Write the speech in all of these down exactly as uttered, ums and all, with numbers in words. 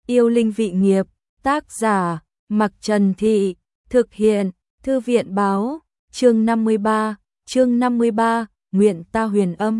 Yêu linh vị nghiệp, tác giả, Mặc Trần Thị, thực hiện, Thư viện báo, chương năm mươi ba, chương năm mươi ba, nguyện ta huyền âm.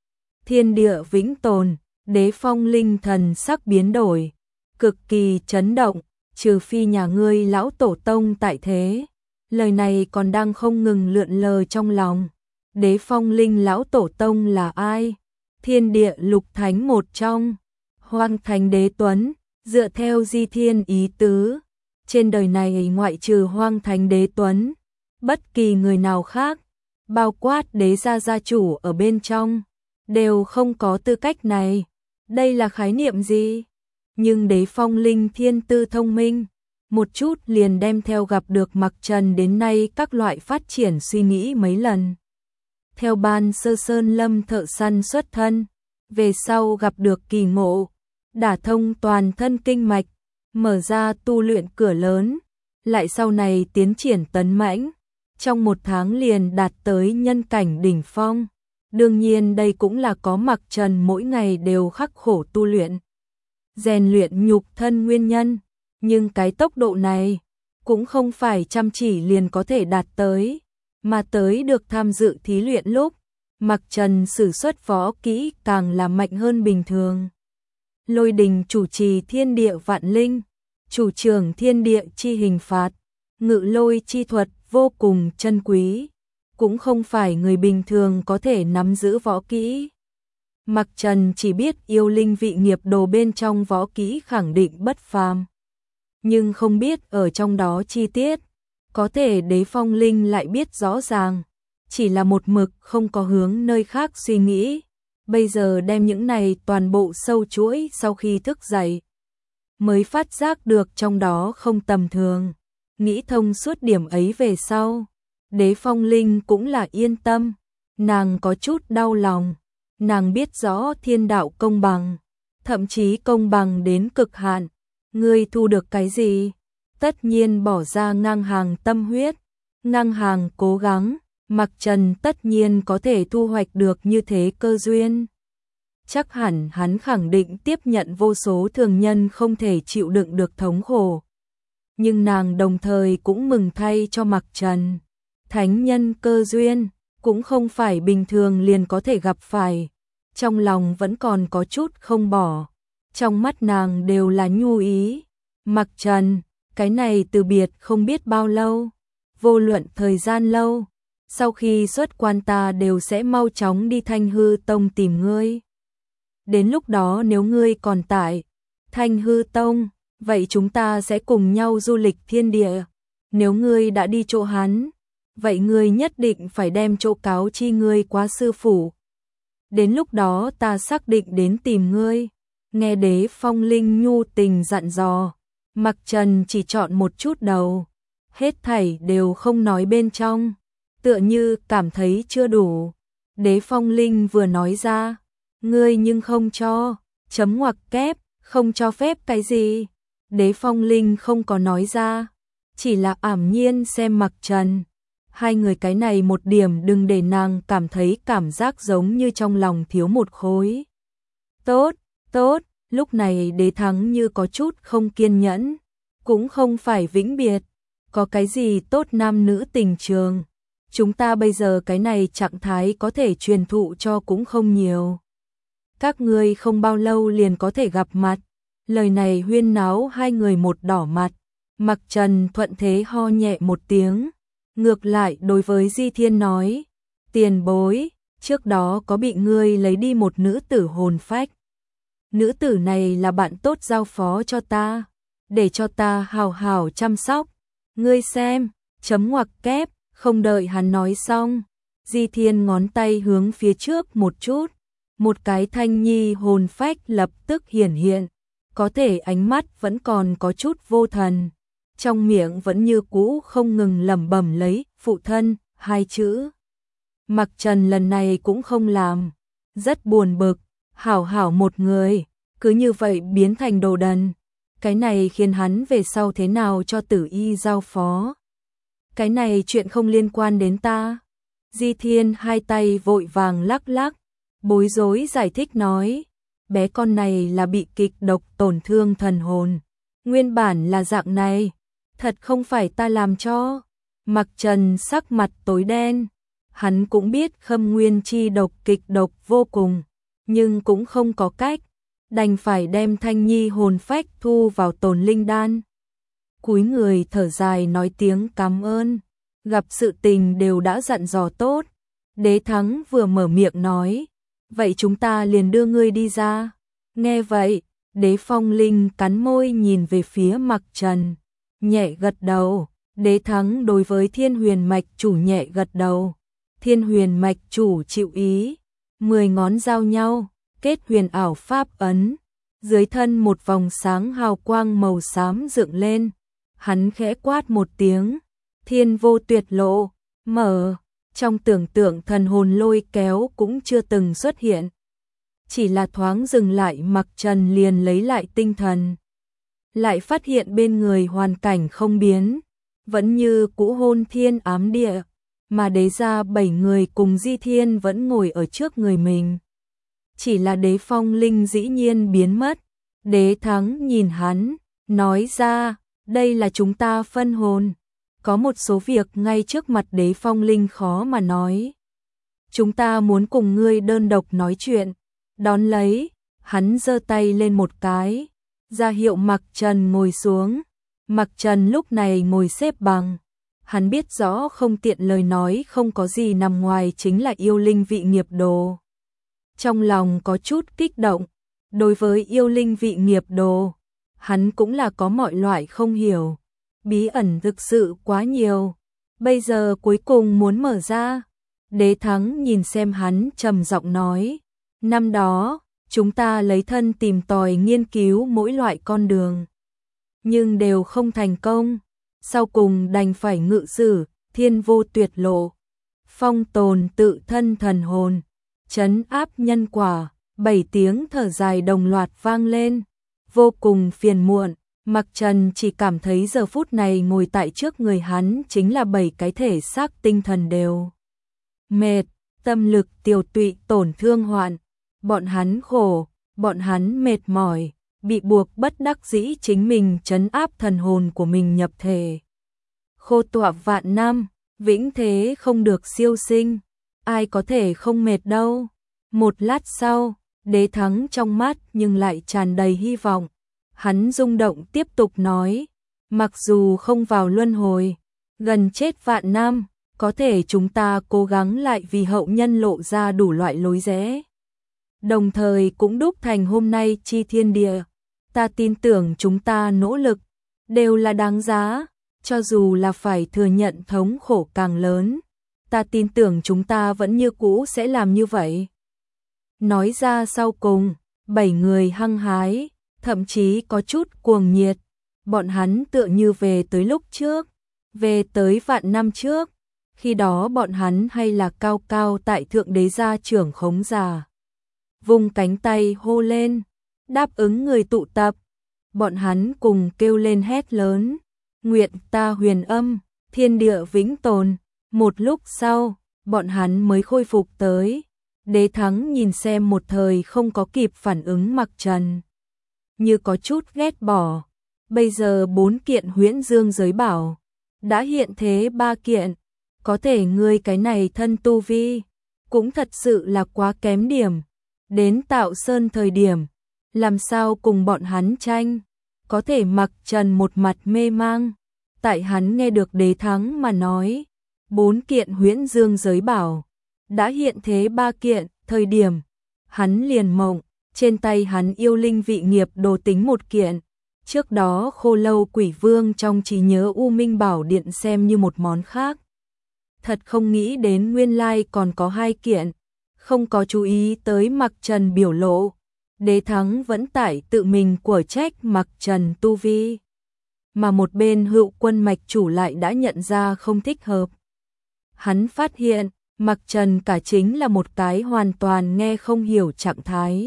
Thiên địa vĩnh tồn, đế phong linh thần sắc biến đổi, cực kỳ chấn động, trừ phi nhà ngươi lão tổ tông tại thế. Lời này còn đang không ngừng lượn lờ trong lòng. Đế phong linh lão tổ tông là ai? Thiên địa lục thánh một trong, Hoang Thánh Đế Tuấn, dựa theo Di Thiên ý tứ. Trên đời này ngoại trừ Hoang Thánh Đế Tuấn, bất kỳ người nào khác, bao quát đế gia gia chủ ở bên trong, đều không có tư cách này. Đây là khái niệm gì? Nhưng đế phong linh thiên tư thông minh, một chút liền đem theo gặp được Mặc Trần đến nay các loại phát triển suy nghĩ mấy lần. Theo ban sơ sơn lâm thợ săn xuất thân, về sau gặp được kỳ ngộ, đả thông toàn thân kinh mạch, mở ra tu luyện cửa lớn, lại sau này tiến triển tấn mãnh, trong một tháng liền đạt tới nhân cảnh đỉnh phong. Đương nhiên đây cũng là có Mặc Trần mỗi ngày đều khắc khổ tu luyện, rèn luyện nhục thân nguyên nhân, nhưng cái tốc độ này cũng không phải chăm chỉ liền có thể đạt tới, mà tới được tham dự thí luyện lúc, Mặc Trần sử xuất võ kỹ càng là mạnh hơn bình thường. Lôi đình chủ trì thiên địa vạn linh, chủ trưởng thiên địa chi hình phạt, ngự lôi chi thuật vô cùng chân quý, cũng không phải người bình thường có thể nắm giữ võ kỹ. Mặc Trần chỉ biết yêu linh vị nghiệp đồ bên trong võ kỹ khẳng định bất phàm, nhưng không biết ở trong đó chi tiết, có thể đế phong linh lại biết rõ ràng, chỉ là một mực không có hướng nơi khác suy nghĩ. Bây giờ đem những này toàn bộ sâu chuỗi sau khi thức dậy, mới phát giác được trong đó không tầm thường. Nghĩ thông suốt điểm ấy về sau, đế phong linh cũng là yên tâm. Nàng có chút đau lòng, nàng biết rõ thiên đạo công bằng, thậm chí công bằng đến cực hạn. Ngươi thu được cái gì? Tất nhiên bỏ ra ngang hàng tâm huyết, ngang hàng cố gắng. Mặc Trần tất nhiên có thể thu hoạch được như thế cơ duyên. Chắc hẳn hắn khẳng định tiếp nhận vô số thường nhân không thể chịu đựng được thống khổ. Nhưng nàng đồng thời cũng mừng thay cho Mặc Trần. Thánh nhân cơ duyên, cũng không phải bình thường liền có thể gặp phải. Trong lòng vẫn còn có chút không bỏ. Trong mắt nàng đều là nhu ý. Mặc Trần, cái này từ biệt không biết bao lâu. Vô luận thời gian lâu, sau khi xuất quan ta đều sẽ mau chóng đi Thanh Hư Tông tìm ngươi. Đến lúc đó nếu ngươi còn tại Thanh Hư Tông, vậy chúng ta sẽ cùng nhau du lịch thiên địa. Nếu ngươi đã đi chỗ hắn, vậy ngươi nhất định phải đem chỗ cáo chi ngươi qua sư phụ. Đến lúc đó ta xác định đến tìm ngươi. Nghe đế phong linh nhu tình dặn dò, Mặc Trần chỉ chọn một chút đầu, hết thảy đều không nói bên trong, tựa như cảm thấy chưa đủ. Đế phong linh vừa nói ra, ngươi nhưng không cho, chấm ngoặc kép, không cho phép cái gì? Đế phong linh không có nói ra, chỉ là ảm nhiên xem Mặc Trần. Hai người cái này một điểm đừng để nàng cảm thấy cảm giác giống như trong lòng thiếu một khối. Tốt, tốt, lúc này đế thắng như có chút không kiên nhẫn, cũng không phải vĩnh biệt, có cái gì tốt nam nữ tình trường. Chúng ta bây giờ cái này trạng thái có thể truyền thụ cho cũng không nhiều. Các ngươi không bao lâu liền có thể gặp mặt. Lời này huyên náo hai người một đỏ mặt. Mặc Trần thuận thế ho nhẹ một tiếng. Ngược lại đối với Di Thiên nói, tiền bối, trước đó có bị ngươi lấy đi một nữ tử hồn phách. Nữ tử này là bạn tốt giao phó cho ta, để cho ta hào hào chăm sóc. Ngươi xem, chấm ngoặc kép. Không đợi hắn nói xong, Di Thiên ngón tay hướng phía trước một chút, một cái thanh nhi hồn phách lập tức hiển hiện, có thể ánh mắt vẫn còn có chút vô thần, trong miệng vẫn như cũ không ngừng lẩm bẩm lấy phụ thân hai chữ. Mặc Trần lần này cũng không làm, rất buồn bực, hảo hảo một người, cứ như vậy biến thành đồ đần, cái này khiến hắn về sau thế nào cho Tử Y giao phó. Cái này chuyện không liên quan đến ta. Di Thiên hai tay vội vàng lắc lắc, bối rối giải thích nói, bé con này là bị kịch độc tổn thương thần hồn. Nguyên bản là dạng này, thật không phải ta làm cho. Mặc Trần sắc mặt tối đen, hắn cũng biết Khâm Nguyên chi độc kịch độc vô cùng, nhưng cũng không có cách, đành phải đem Thanh Nhi hồn phách thu vào tồn linh đan. Cúi người thở dài nói tiếng cảm ơn, gặp sự tình đều đã dặn dò tốt. Đế Thắng vừa mở miệng nói, vậy chúng ta liền đưa ngươi đi ra. Nghe vậy, Đế Phong Linh cắn môi nhìn về phía Mặc Trần, nhẹ gật đầu. Đế Thắng đối với Thiên Huyền Mạch chủ nhẹ gật đầu. Thiên Huyền Mạch chủ chịu ý, mười ngón giao nhau, kết huyền ảo pháp ấn, dưới thân một vòng sáng hào quang màu xám dựng lên. Hắn khẽ quát một tiếng, thiên vô tuyệt lộ, mở. Trong tưởng tượng thần hồn lôi kéo cũng chưa từng xuất hiện. Chỉ là thoáng dừng lại, Mặc Trần liền lấy lại tinh thần. Lại phát hiện bên người hoàn cảnh không biến, vẫn như cũ hôn thiên ám địa, mà đế gia bảy người cùng Di Thiên vẫn ngồi ở trước người mình. Chỉ là Đế Phong Linh dĩ nhiên biến mất. Đế Thắng nhìn hắn, nói ra, đây là chúng ta phân hồn. Có một số việc ngay trước mặt Đế Phong Linh khó mà nói. Chúng ta muốn cùng ngươi đơn độc nói chuyện. Đón lấy, hắn giơ tay lên một cái, ra hiệu Mặc Trần ngồi xuống. Mặc Trần lúc này ngồi xếp bằng. Hắn biết rõ không tiện lời nói, không có gì nằm ngoài chính là yêu linh vị nghiệp đồ. Trong lòng có chút kích động, đối với yêu linh vị nghiệp đồ, hắn cũng là có mọi loại không hiểu. Bí ẩn thực sự quá nhiều, bây giờ cuối cùng muốn mở ra. Đế Thắng nhìn xem hắn trầm giọng nói, năm đó, chúng ta lấy thân tìm tòi nghiên cứu mỗi loại con đường, nhưng đều không thành công, sau cùng đành phải ngự sử, thiên vô tuyệt lộ, phong tồn tự thân thần hồn, trấn áp nhân quả. Bảy tiếng thở dài đồng loạt vang lên, vô cùng phiền muộn. Mặc Trần chỉ cảm thấy giờ phút này ngồi tại trước người hắn chính là bảy cái thể xác tinh thần đều mệt, tâm lực tiêu tụy tổn thương hoạn. Bọn hắn khổ, bọn hắn mệt mỏi, bị buộc bất đắc dĩ chính mình trấn áp thần hồn của mình nhập thể. Khô tọa vạn năm, vĩnh thế không được siêu sinh, ai có thể không mệt đâu. Một lát sau, Đế Thắng trong mắt nhưng lại tràn đầy hy vọng. Hắn rung động tiếp tục nói, mặc dù không vào luân hồi, gần chết vạn năm, có thể chúng ta cố gắng lại vì hậu nhân lộ ra đủ loại lối rẽ. Đồng thời cũng đúc thành hôm nay chi thiên địa. Ta tin tưởng chúng ta nỗ lực, đều là đáng giá, cho dù là phải thừa nhận thống khổ càng lớn. Ta tin tưởng chúng ta vẫn như cũ sẽ làm như vậy. Nói ra sau cùng, bảy người hăng hái, thậm chí có chút cuồng nhiệt. Bọn hắn tựa như về tới lúc trước, về tới vạn năm trước. Khi đó bọn hắn hay là cao cao tại thượng đế gia trưởng khống già. Vùng cánh tay hô lên, đáp ứng người tụ tập. Bọn hắn cùng kêu lên hét lớn, nguyện ta huyền âm, thiên địa vĩnh tồn. Một lúc sau, bọn hắn mới khôi phục tới. Đế Thắng nhìn xem một thời không có kịp phản ứng Mặc Trần, như có chút ghét bỏ. Bây giờ bốn kiện huyễn dương giới bảo đã hiện thế ba kiện, có thể ngươi cái này thân tu vi cũng thật sự là quá kém điểm. Đến Tạo Sơn thời điểm, làm sao cùng bọn hắn tranh? Có thể Mặc Trần một mặt mê mang, tại hắn nghe được Đế Thắng mà nói, bốn kiện huyễn dương giới bảo đã hiện thế ba kiện, thời điểm hắn liền mộng, trên tay hắn yêu linh vị nghiệp đồ tính một kiện. Trước đó Khô Lâu Quỷ Vương trong trí nhớ U Minh Bảo Điện xem như một món khác. Thật không nghĩ đến nguyên lai còn có hai kiện, không có chú ý tới Mặc Trần biểu lộ. Đế Thắng vẫn tại tự mình của trách Mặc Trần tu vi, mà một bên Hữu Quân mạch chủ lại đã nhận ra không thích hợp. Hắn phát hiện Mặc Trần cả chính là một cái hoàn toàn nghe không hiểu trạng thái.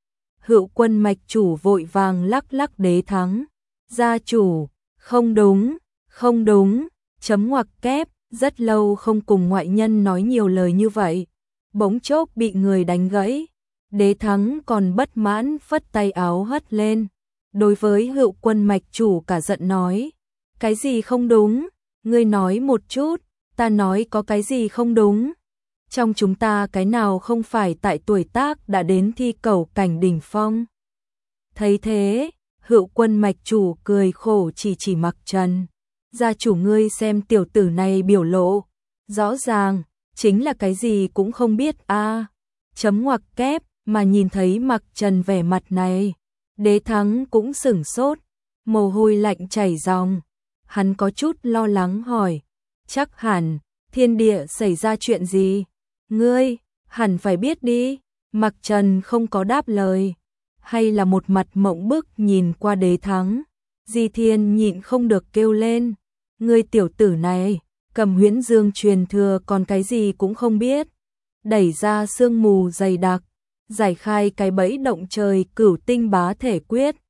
Hữu Quân mạch chủ vội vàng lắc lắc Đế Thắng, gia chủ, không đúng, không đúng, chấm ngoặc kép, rất lâu không cùng ngoại nhân nói nhiều lời như vậy, bỗng chốc bị người đánh gãy. Đế Thắng còn bất mãn phất tay áo hất lên. Đối với Hữu Quân mạch chủ cả giận nói, cái gì không đúng, ngươi nói một chút, ta nói có cái gì không đúng. Trong chúng ta cái nào không phải tại tuổi tác đã đến thi cẩu cảnh đỉnh phong. Thấy thế, Hữu Quân mạch chủ cười khổ chỉ chỉ Mặc Trần. Gia chủ ngươi xem tiểu tử này biểu lộ, rõ ràng, chính là cái gì cũng không biết a. À, chấm ngoặc kép, mà nhìn thấy Mặc Trần vẻ mặt này, Đế Thắng cũng sửng sốt, mồ hôi lạnh chảy ròng. Hắn có chút lo lắng hỏi, chắc hẳn, thiên địa xảy ra chuyện gì? Ngươi, hẳn phải biết đi. Mặc Trần không có đáp lời, hay là một mặt mộng bức nhìn qua Đế Thắng. Di Thiên nhịn không được kêu lên, ngươi tiểu tử này, cầm Huyễn Dương truyền thừa còn cái gì cũng không biết. Đẩy ra sương mù dày đặc, giải khai cái bẫy động trời Cửu Tinh Bá Thể Quyết,